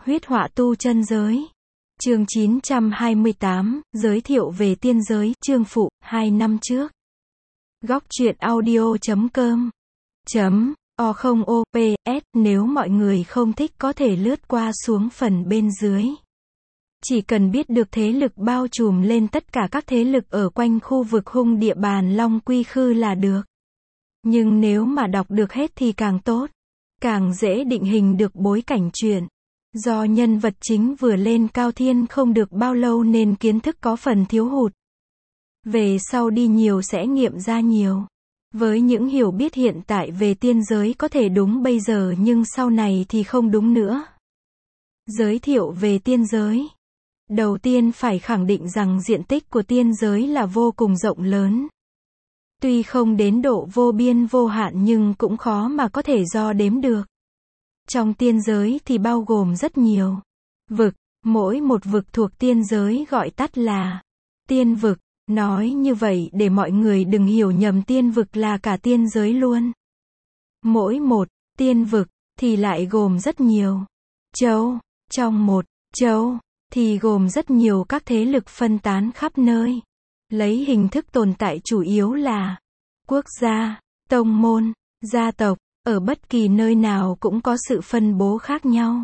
Huyết họa tu chân giới. Chương 928, giới thiệu về tiên giới, chương phụ, 2 năm trước. Góc truyện audio.com O0OPS, nếu mọi người không thích có thể lướt qua xuống phần bên dưới. Chỉ cần biết được thế lực bao trùm lên tất cả các thế lực ở quanh khu vực hung địa bàn Long Quy Khư là được. Nhưng nếu mà đọc được hết thì càng tốt. Càng dễ định hình được bối cảnh chuyện. Do nhân vật chính vừa lên cao thiên không được bao lâu nên kiến thức có phần thiếu hụt. Về sau đi nhiều sẽ nghiệm ra nhiều. Với những hiểu biết hiện tại về tiên giới có thể đúng bây giờ nhưng sau này thì không đúng nữa. Giới thiệu về tiên giới. Đầu tiên phải khẳng định rằng diện tích của tiên giới là vô cùng rộng lớn. Tuy không đến độ vô biên vô hạn nhưng cũng khó mà có thể đo đếm được. Trong tiên giới thì bao gồm rất nhiều vực, mỗi một vực thuộc tiên giới gọi tắt là tiên vực. Nói như vậy để mọi người đừng hiểu nhầm tiên vực là cả tiên giới luôn. Mỗi một tiên vực thì lại gồm rất nhiều châu. Trong một châu thì gồm rất nhiều các thế lực phân tán khắp nơi. Lấy hình thức tồn tại chủ yếu là quốc gia, tông môn, gia tộc. Ở bất kỳ nơi nào cũng có sự phân bố khác nhau.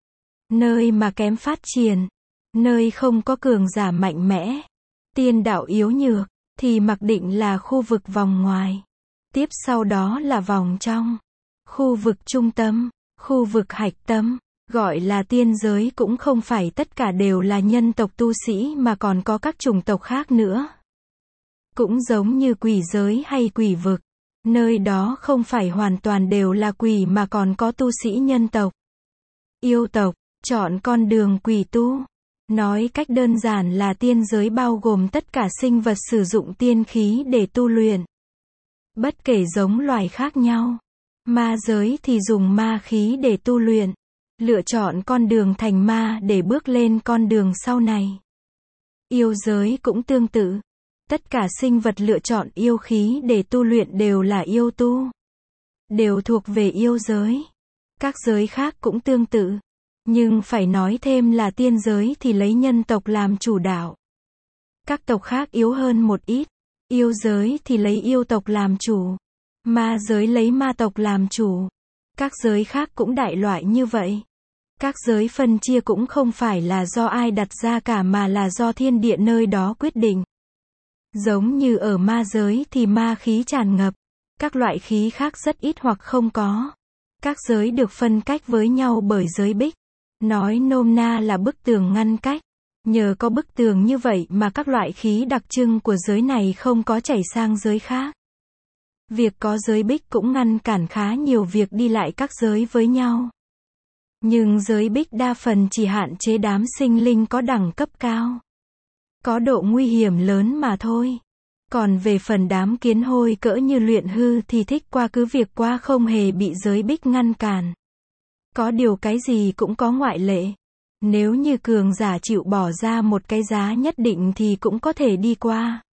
Nơi mà kém phát triển, nơi không có cường giả mạnh mẽ, tiên đạo yếu nhược, thì mặc định là khu vực vòng ngoài. Tiếp sau đó là vòng trong. Khu vực trung tâm, khu vực hạch tâm, gọi là tiên giới cũng không phải tất cả đều là nhân tộc tu sĩ mà còn có các chủng tộc khác nữa. Cũng giống như quỷ giới hay quỷ vực. Nơi đó không phải hoàn toàn đều là quỷ mà còn có tu sĩ nhân tộc. Yêu tộc, chọn con đường quỷ tu. Nói cách đơn giản là tiên giới bao gồm tất cả sinh vật sử dụng tiên khí để tu luyện. Bất kể giống loài khác nhau. Ma giới thì dùng ma khí để tu luyện. Lựa chọn con đường thành ma để bước lên con đường sau này. Yêu giới cũng tương tự. Tất cả sinh vật lựa chọn yêu khí để tu luyện đều là yêu tu. Đều thuộc về yêu giới. Các giới khác cũng tương tự. Nhưng phải nói thêm là tiên giới thì lấy nhân tộc làm chủ đạo. Các tộc khác yếu hơn một ít. Yêu giới thì lấy yêu tộc làm chủ. Ma giới lấy ma tộc làm chủ. Các giới khác cũng đại loại như vậy. Các giới phân chia cũng không phải là do ai đặt ra cả mà là do thiên địa nơi đó quyết định. Giống như ở ma giới thì ma khí tràn ngập. Các loại khí khác rất ít hoặc không có. Các giới được phân cách với nhau bởi giới bích. Nói nôm na là bức tường ngăn cách. Nhờ có bức tường như vậy mà các loại khí đặc trưng của giới này không có chảy sang giới khác. Việc có giới bích cũng ngăn cản khá nhiều việc đi lại các giới với nhau. Nhưng giới bích đa phần chỉ hạn chế đám sinh linh có đẳng cấp cao. Có độ nguy hiểm lớn mà thôi. Còn về phần đám kiến hôi cỡ như luyện hư thì thích qua cứ việc qua không hề bị giới bích ngăn cản. Có điều cái gì cũng có ngoại lệ. Nếu như cường giả chịu bỏ ra một cái giá nhất định thì cũng có thể đi qua.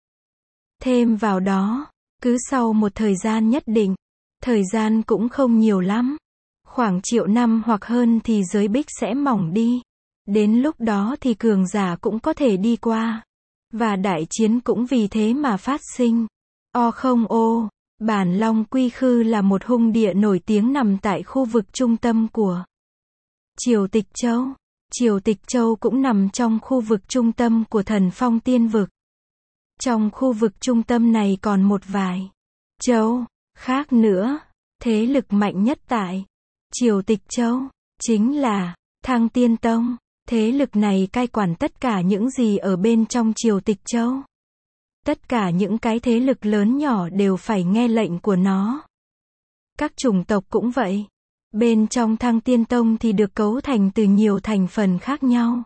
Thêm vào đó, cứ sau một thời gian nhất định, thời gian cũng không nhiều lắm. Khoảng triệu năm hoặc hơn thì giới bích sẽ mỏng đi. Đến lúc đó thì cường giả cũng có thể đi qua. Và đại chiến cũng vì thế mà phát sinh. O0O, bản Long Quy Khư là một hung địa nổi tiếng nằm tại khu vực trung tâm của Triều Tịch Châu. Triều Tịch Châu cũng nằm trong khu vực trung tâm của Thần Phong Tiên Vực. Trong khu vực trung tâm này còn một vài châu khác nữa. Thế lực mạnh nhất tại Triều Tịch Châu chính là Thăng Tiên Tông. Thế lực này cai quản tất cả những gì ở bên trong Triều Tịch Châu. Tất cả những cái thế lực lớn nhỏ đều phải nghe lệnh của nó. Các chủng tộc cũng vậy. Bên trong Thăng Tiên Tông thì được cấu thành từ nhiều thành phần khác nhau.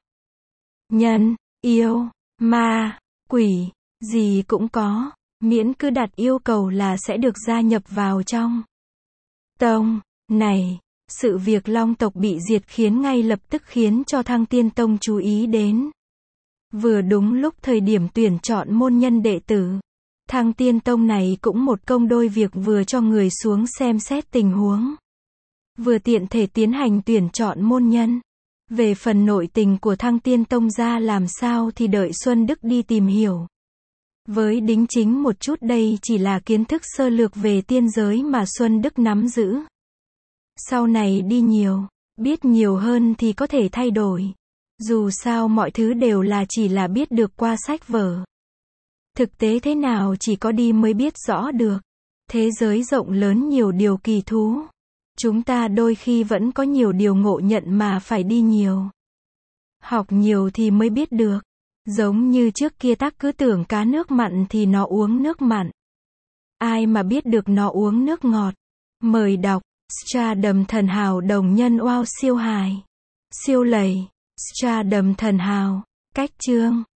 Nhân, yêu, ma, quỷ, gì cũng có. Miễn cứ đặt yêu cầu là sẽ được gia nhập vào trong tông này. Sự việc Long tộc bị diệt khiến ngay lập tức khiến cho Thăng Tiên Tông chú ý đến. Vừa đúng lúc thời điểm tuyển chọn môn nhân đệ tử. Thăng Tiên Tông này cũng một công đôi việc vừa cho người xuống xem xét tình huống. Vừa tiện thể tiến hành tuyển chọn môn nhân. Về phần nội tình của Thăng Tiên Tông ra làm sao thì đợi Xuân Đức đi tìm hiểu. Với đính chính một chút đây chỉ là kiến thức sơ lược về tiên giới mà Xuân Đức nắm giữ. Sau này đi nhiều, biết nhiều hơn thì có thể thay đổi. Dù sao mọi thứ đều chỉ là biết được qua sách vở. Thực tế thế nào chỉ có đi mới biết rõ được. Thế giới rộng lớn nhiều điều kỳ thú. Chúng ta đôi khi vẫn có nhiều điều ngộ nhận mà phải đi nhiều. Học nhiều thì mới biết được. Giống như trước kia ta cứ tưởng cá nước mặn thì nó uống nước mặn. Ai mà biết được nó uống nước ngọt. Mời đọc, Stardom thần hào đồng nhân wow siêu hài. Siêu lầy, Stardom thần hào, cách chương.